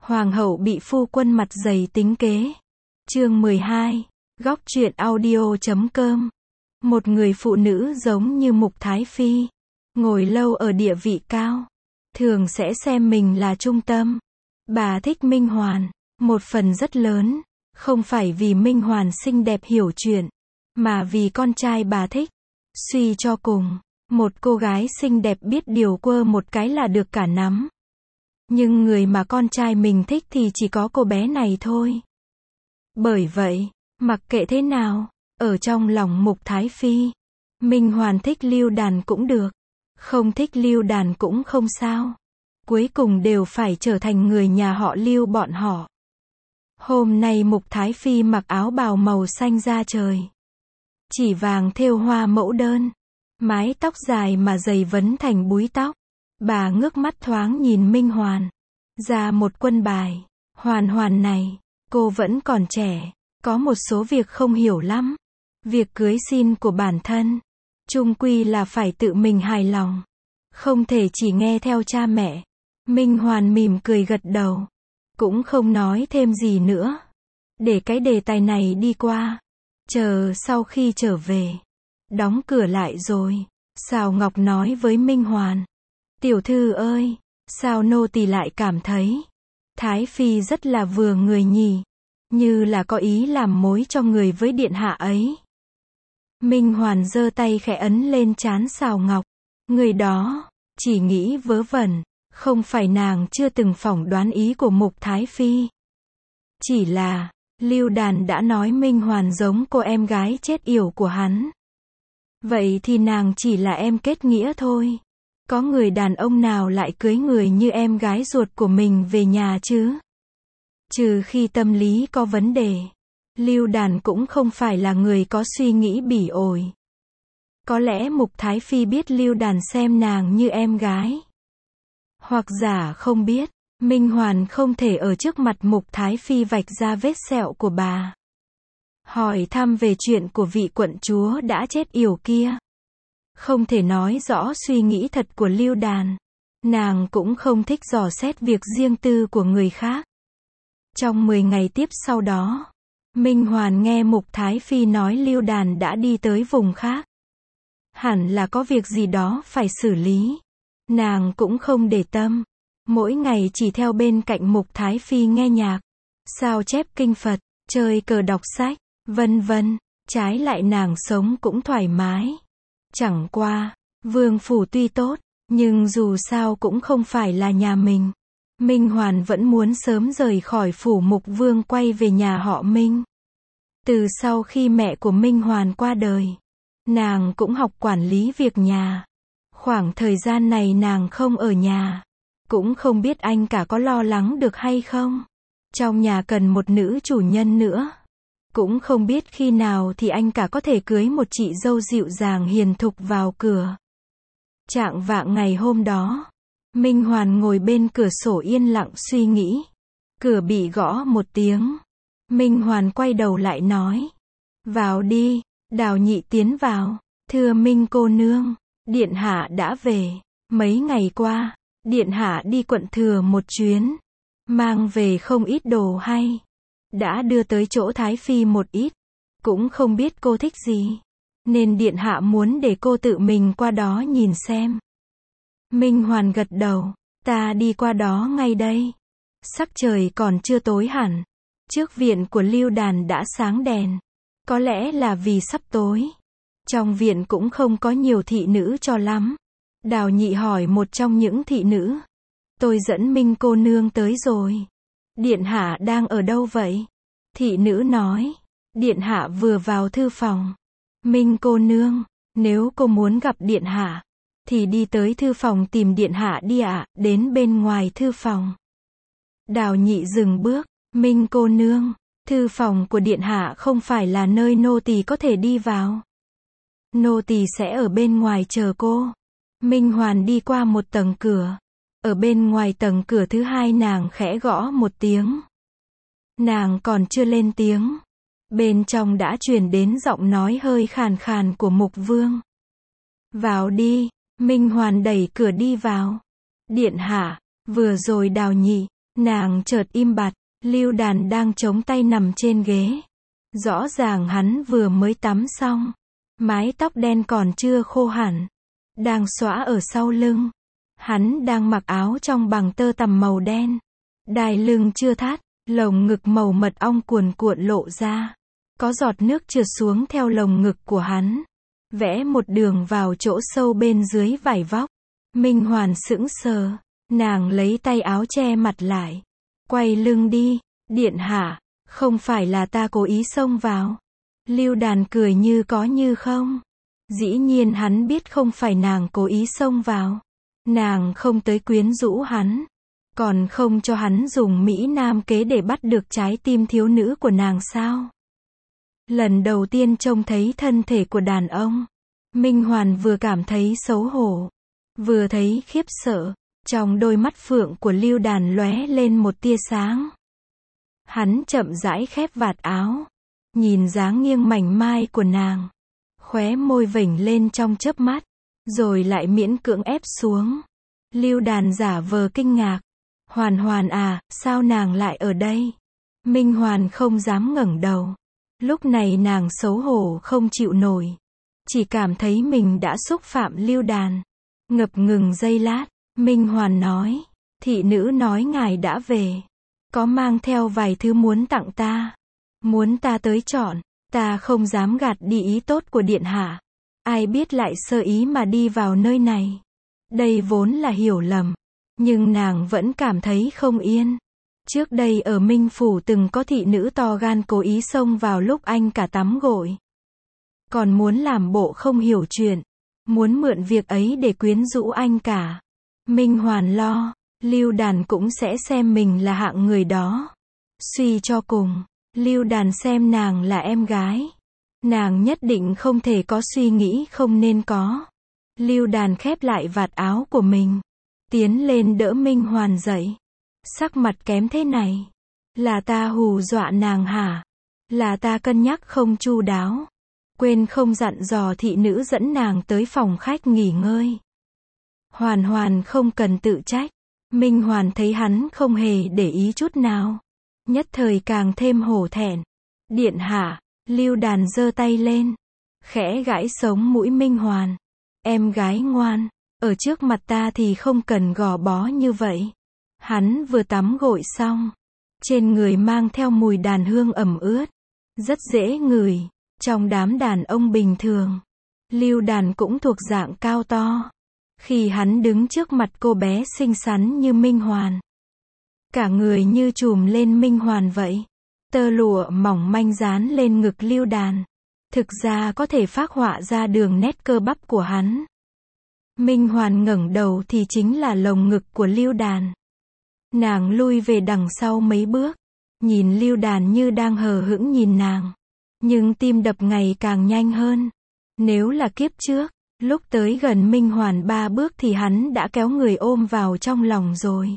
Hoàng hậu bị phu quân mặt dày tính kế. Chương 12. Góc truyện audio.com. Một người phụ nữ giống như Mục Thái Phi, ngồi lâu ở địa vị cao, thường sẽ xem mình là trung tâm. Bà thích Minh Hoàn, một phần rất lớn, không phải vì Minh Hoàn xinh đẹp hiểu chuyện, mà vì con trai bà thích. Suy cho cùng, một cô gái xinh đẹp biết điều quơ một cái là được cả nắm. Nhưng người mà con trai mình thích thì chỉ có cô bé này thôi. Bởi vậy, mặc kệ thế nào, ở trong lòng Mục Thái Phi, Minh Hoàn thích Lưu Đàn cũng được, không thích Lưu Đàn cũng không sao. Cuối cùng đều phải trở thành người nhà họ Lưu bọn họ. Hôm nay Mục Thái Phi mặc áo bào màu xanh da trời, chỉ vàng thêu hoa mẫu đơn, mái tóc dài mà dày vấn thành búi tóc. Bà ngước mắt thoáng nhìn Minh Hoàn, ra một quân bài. Hoàn Hoàn này, cô vẫn còn trẻ, có một số việc không hiểu lắm. Việc cưới xin của bản thân, chung quy là phải tự mình hài lòng, không thể chỉ nghe theo cha mẹ. Minh Hoàn mỉm cười gật đầu, cũng không nói thêm gì nữa, để cái đề tài này đi qua. Chờ sau khi trở về, đóng cửa lại rồi, Sào Ngọc nói với Minh Hoàn: "Tiểu thư ơi, sao nô tỳ lại cảm thấy Thái Phi rất là vừa người nhỉ, như là có ý làm mối cho người với điện hạ ấy." Minh Hoàn giơ tay khẽ ấn lên trán Sào Ngọc. Người đó chỉ nghĩ vớ vẩn, không phải nàng chưa từng phỏng đoán ý của Mục Thái Phi. Chỉ là, Lưu Đàn đã nói Minh Hoàn giống cô em gái chết yểu của hắn. Vậy thì nàng chỉ là em kết nghĩa thôi. Có người đàn ông nào lại cưới người như em gái ruột của mình về nhà chứ? Trừ khi tâm lý có vấn đề. Lưu Đàn cũng không phải là người có suy nghĩ bỉ ổi. Có lẽ Mục Thái Phi biết Lưu Đàn xem nàng như em gái. Hoặc giả không biết, Minh Hoàn không thể ở trước mặt Mục Thái Phi vạch ra vết sẹo của bà. Hỏi thăm về chuyện của vị quận chúa đã chết yểu kia. Không thể nói rõ suy nghĩ thật của Lưu Đàn. Nàng cũng không thích dò xét việc riêng tư của người khác. Trong 10 ngày tiếp sau đó, Minh Hoàn nghe Mục Thái Phi nói Lưu Đàn đã đi tới vùng khác. Hẳn là có việc gì đó phải xử lý. Nàng cũng không để tâm. Mỗi ngày chỉ theo bên cạnh Mục Thái Phi nghe nhạc, sao chép kinh Phật, chơi cờ đọc sách, vân vân. Trái lại nàng sống cũng thoải mái. Chẳng qua, vương phủ tuy tốt, nhưng dù sao cũng không phải là nhà mình. Minh Hoàn vẫn muốn sớm rời khỏi phủ Mục Vương quay về nhà họ Minh. Từ sau khi mẹ của Minh Hoàn qua đời, nàng cũng học quản lý việc nhà. Khoảng thời gian này nàng không ở nhà, cũng không biết anh cả có lo lắng được hay không. Trong nhà cần một nữ chủ nhân nữa. Cũng không biết khi nào thì anh cả có thể cưới một chị dâu dịu dàng hiền thục vào cửa. Chạng vạng ngày hôm đó, Minh Hoàn ngồi bên cửa sổ yên lặng suy nghĩ. Cửa bị gõ một tiếng. Minh Hoàn quay đầu lại nói: "Vào đi." Đào Nhị tiến vào. "Thưa Minh cô nương, điện hạ đã về. Mấy ngày qua, điện hạ đi quận Thừa một chuyến, mang về không ít đồ hay. Đã đưa tới chỗ Thái Phi một ít. Cũng không biết cô thích gì, nên điện hạ muốn để cô tự mình qua đó nhìn xem." Minh Hoàn gật đầu. "Ta đi qua đó ngay đây." Sắc trời còn chưa tối hẳn. Trước viện của Lưu Đàn đã sáng đèn. Có lẽ là vì sắp tối. Trong viện cũng không có nhiều thị nữ cho lắm. Đào Nhị hỏi một trong những thị nữ: "Tôi dẫn Minh cô nương tới rồi. Điện hạ đang ở đâu vậy?" Thị nữ nói: "Điện hạ vừa vào thư phòng." "Minh cô nương, nếu cô muốn gặp điện hạ, thì đi tới thư phòng tìm điện hạ đi ạ." Đến bên ngoài thư phòng, Đào Nhị dừng bước. "Minh cô nương, thư phòng của điện hạ không phải là nơi nô tỳ có thể đi vào. Nô tỳ sẽ ở bên ngoài chờ cô." Minh Hoàn đi qua một tầng cửa. Ở bên ngoài tầng cửa thứ hai nàng khẽ gõ một tiếng. Nàng còn chưa lên tiếng, bên trong đã truyền đến giọng nói hơi khàn khàn của Mục Vương. "Vào đi." Minh Hoàn đẩy cửa đi vào. "Điện hạ." Vừa rồi Đào Nhị Nàng chợt im bặt, Lưu Đàn đang chống tay nằm trên ghế. Rõ ràng hắn vừa mới tắm xong. Mái tóc đen còn chưa khô hẳn. Đang xõa ở sau lưng. Hắn đang mặc áo trong bằng tơ tằm màu đen. Đai lưng chưa thắt, lồng ngực màu mật ong cuồn cuộn lộ ra. Có giọt nước trượt xuống theo lồng ngực của hắn. Vẽ một đường vào chỗ sâu bên dưới vải vóc. Minh Hoàn sững sờ. Nàng lấy tay áo che mặt lại. Quay lưng đi, điện hạ, không phải là ta cố ý xông vào. Lưu Đàn cười như có như không. Dĩ nhiên hắn biết không phải nàng cố ý xông vào. Nàng không tới quyến rũ hắn. Còn không cho hắn dùng Mỹ Nam kế để bắt được trái tim thiếu nữ của nàng sao? Lần đầu tiên trông thấy thân thể của đàn ông, Minh Hoàn vừa cảm thấy xấu hổ, vừa thấy khiếp sợ. Trong đôi mắt phượng của Lưu Đàn lóe lên một tia sáng. Hắn chậm rãi khép vạt áo, nhìn dáng nghiêng mảnh mai của nàng, khóe môi vểnh lên trong chớp mắt, rồi lại miễn cưỡng ép xuống. Lưu Đàn giả vờ kinh ngạc. Hoàn Hoàn à, sao nàng lại ở đây? Minh Hoàn không dám ngẩng đầu. Lúc này nàng xấu hổ không chịu nổi. Chỉ cảm thấy mình đã xúc phạm Lưu Đàn. Ngập ngừng giây lát, Minh Hoàn nói, thị nữ nói ngài đã về. Có mang theo vài thứ muốn tặng ta. Muốn ta tới chọn, ta không dám gạt đi ý tốt của điện hạ. Ai biết lại sơ ý mà đi vào nơi này. Đây vốn là hiểu lầm. Nhưng nàng vẫn cảm thấy không yên. Trước đây ở Minh Phủ từng có thị nữ to gan cố ý xông vào lúc anh cả tắm gội. Còn muốn làm bộ không hiểu chuyện. Muốn mượn việc ấy để quyến rũ anh cả. Minh Hoàn lo, Lưu Đàn cũng sẽ xem mình là hạng người đó. Suy cho cùng, Lưu Đàn xem nàng là em gái. Nàng nhất định không thể có suy nghĩ không nên có. Lưu Đàn khép lại vạt áo của mình. Tiến lên đỡ Minh Hoàn dậy. Sắc mặt kém thế này. Là ta hù dọa nàng hả? Là ta cân nhắc không chu đáo. Quên không dặn dò thị nữ dẫn nàng tới phòng khách nghỉ ngơi. Hoàn Hoàn không cần tự trách. Minh Hoàn thấy hắn không hề để ý chút nào. Nhất thời càng thêm hổ thẹn. Điện hạ, Lưu Đàn giơ tay lên. Khẽ gãi sống mũi Minh Hoàn. Em gái ngoan. Ở trước mặt ta thì không cần gò bó như vậy. Hắn vừa tắm gội xong. Trên người mang theo mùi đàn hương ẩm ướt. Rất dễ ngửi. Trong đám đàn ông bình thường, Lưu Đàn cũng thuộc dạng cao to. Khi hắn đứng trước mặt cô bé xinh xắn như Minh Hoàn. Cả người như trùm lên Minh Hoàn vậy. Tơ lụa mỏng manh dán lên ngực Lưu Đàn. Thực ra có thể phác họa ra đường nét cơ bắp của hắn. Minh Hoàn ngẩng đầu thì chính là lồng ngực của Lưu Đàn. Nàng lui về đằng sau mấy bước. Nhìn Lưu Đàn như đang hờ hững nhìn nàng. Nhưng tim đập ngày càng nhanh hơn. Nếu là kiếp trước, lúc tới gần Minh Hoàn 3 bước thì hắn đã kéo người ôm vào trong lòng rồi.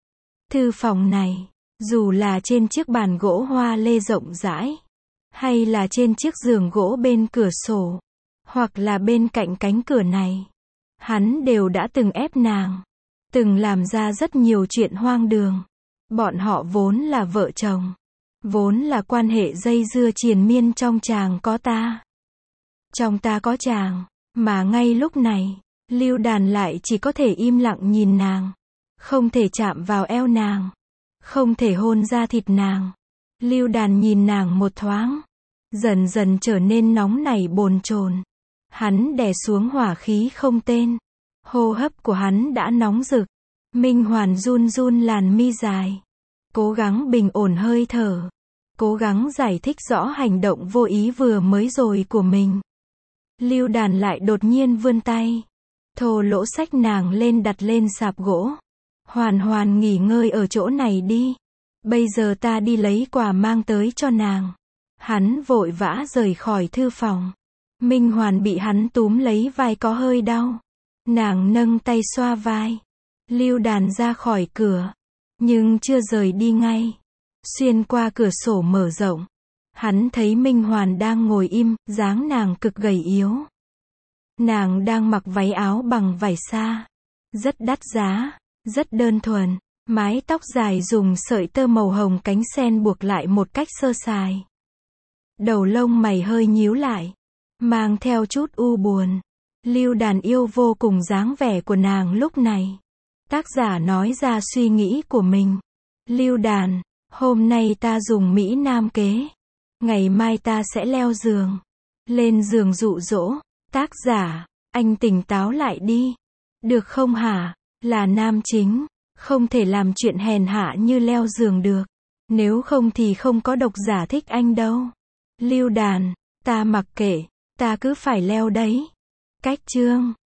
Thư phòng này, dù là trên chiếc bàn gỗ hoa lê rộng rãi, hay là trên chiếc giường gỗ bên cửa sổ, hoặc là bên cạnh cánh cửa này, hắn đều đã từng ép nàng, từng làm ra rất nhiều chuyện hoang đường. Bọn họ vốn là vợ chồng. Vốn là quan hệ dây dưa triền miên trong chàng có ta. Trong ta có chàng. Mà ngay lúc này, Lưu Đàn lại chỉ có thể im lặng nhìn nàng. Không thể chạm vào eo nàng. Không thể hôn ra thịt nàng. Lưu Đàn nhìn nàng một thoáng. Dần dần trở nên nóng nảy bồn chồn. Hắn đè xuống hỏa khí không tên. Hô hấp của hắn đã nóng rực. Minh Hoàn run run làn mi dài. Cố gắng bình ổn hơi thở. Cố gắng giải thích rõ hành động vô ý vừa mới rồi của mình. Lưu Đàn lại đột nhiên vươn tay. Thô lỗ xách nàng lên đặt lên sạp gỗ. Hoàn Hoàn nghỉ ngơi ở chỗ này đi. Bây giờ ta đi lấy quà mang tới cho nàng. Hắn vội vã rời khỏi thư phòng. Minh Hoàn bị hắn túm lấy vai có hơi đau. Nàng nâng tay xoa vai. Lưu Đàn ra khỏi cửa. Nhưng chưa rời đi ngay. Xuyên qua cửa sổ mở rộng. Hắn thấy Minh Hoàn đang ngồi im, dáng nàng cực gầy yếu. Nàng đang mặc váy áo bằng vải sa. Rất đắt giá, rất đơn thuần. Mái tóc dài dùng sợi tơ màu hồng cánh sen buộc lại một cách sơ sài. Đầu lông mày hơi nhíu lại, mang theo chút u buồn. Lưu Đàn yêu vô cùng dáng vẻ của nàng lúc này. Tác giả nói ra suy nghĩ của mình. Lưu Đàn, hôm nay ta dùng Mỹ Nam kế. Ngày mai ta sẽ leo giường. Lên giường dụ dỗ. Tác giả, anh tỉnh táo lại đi. Được không hả? Là nam chính. Không thể làm chuyện hèn hạ như leo giường được. Nếu không thì không có độc giả thích anh đâu. Lưu Đàn, ta mặc kệ. Ta cứ phải leo đấy. Cách chương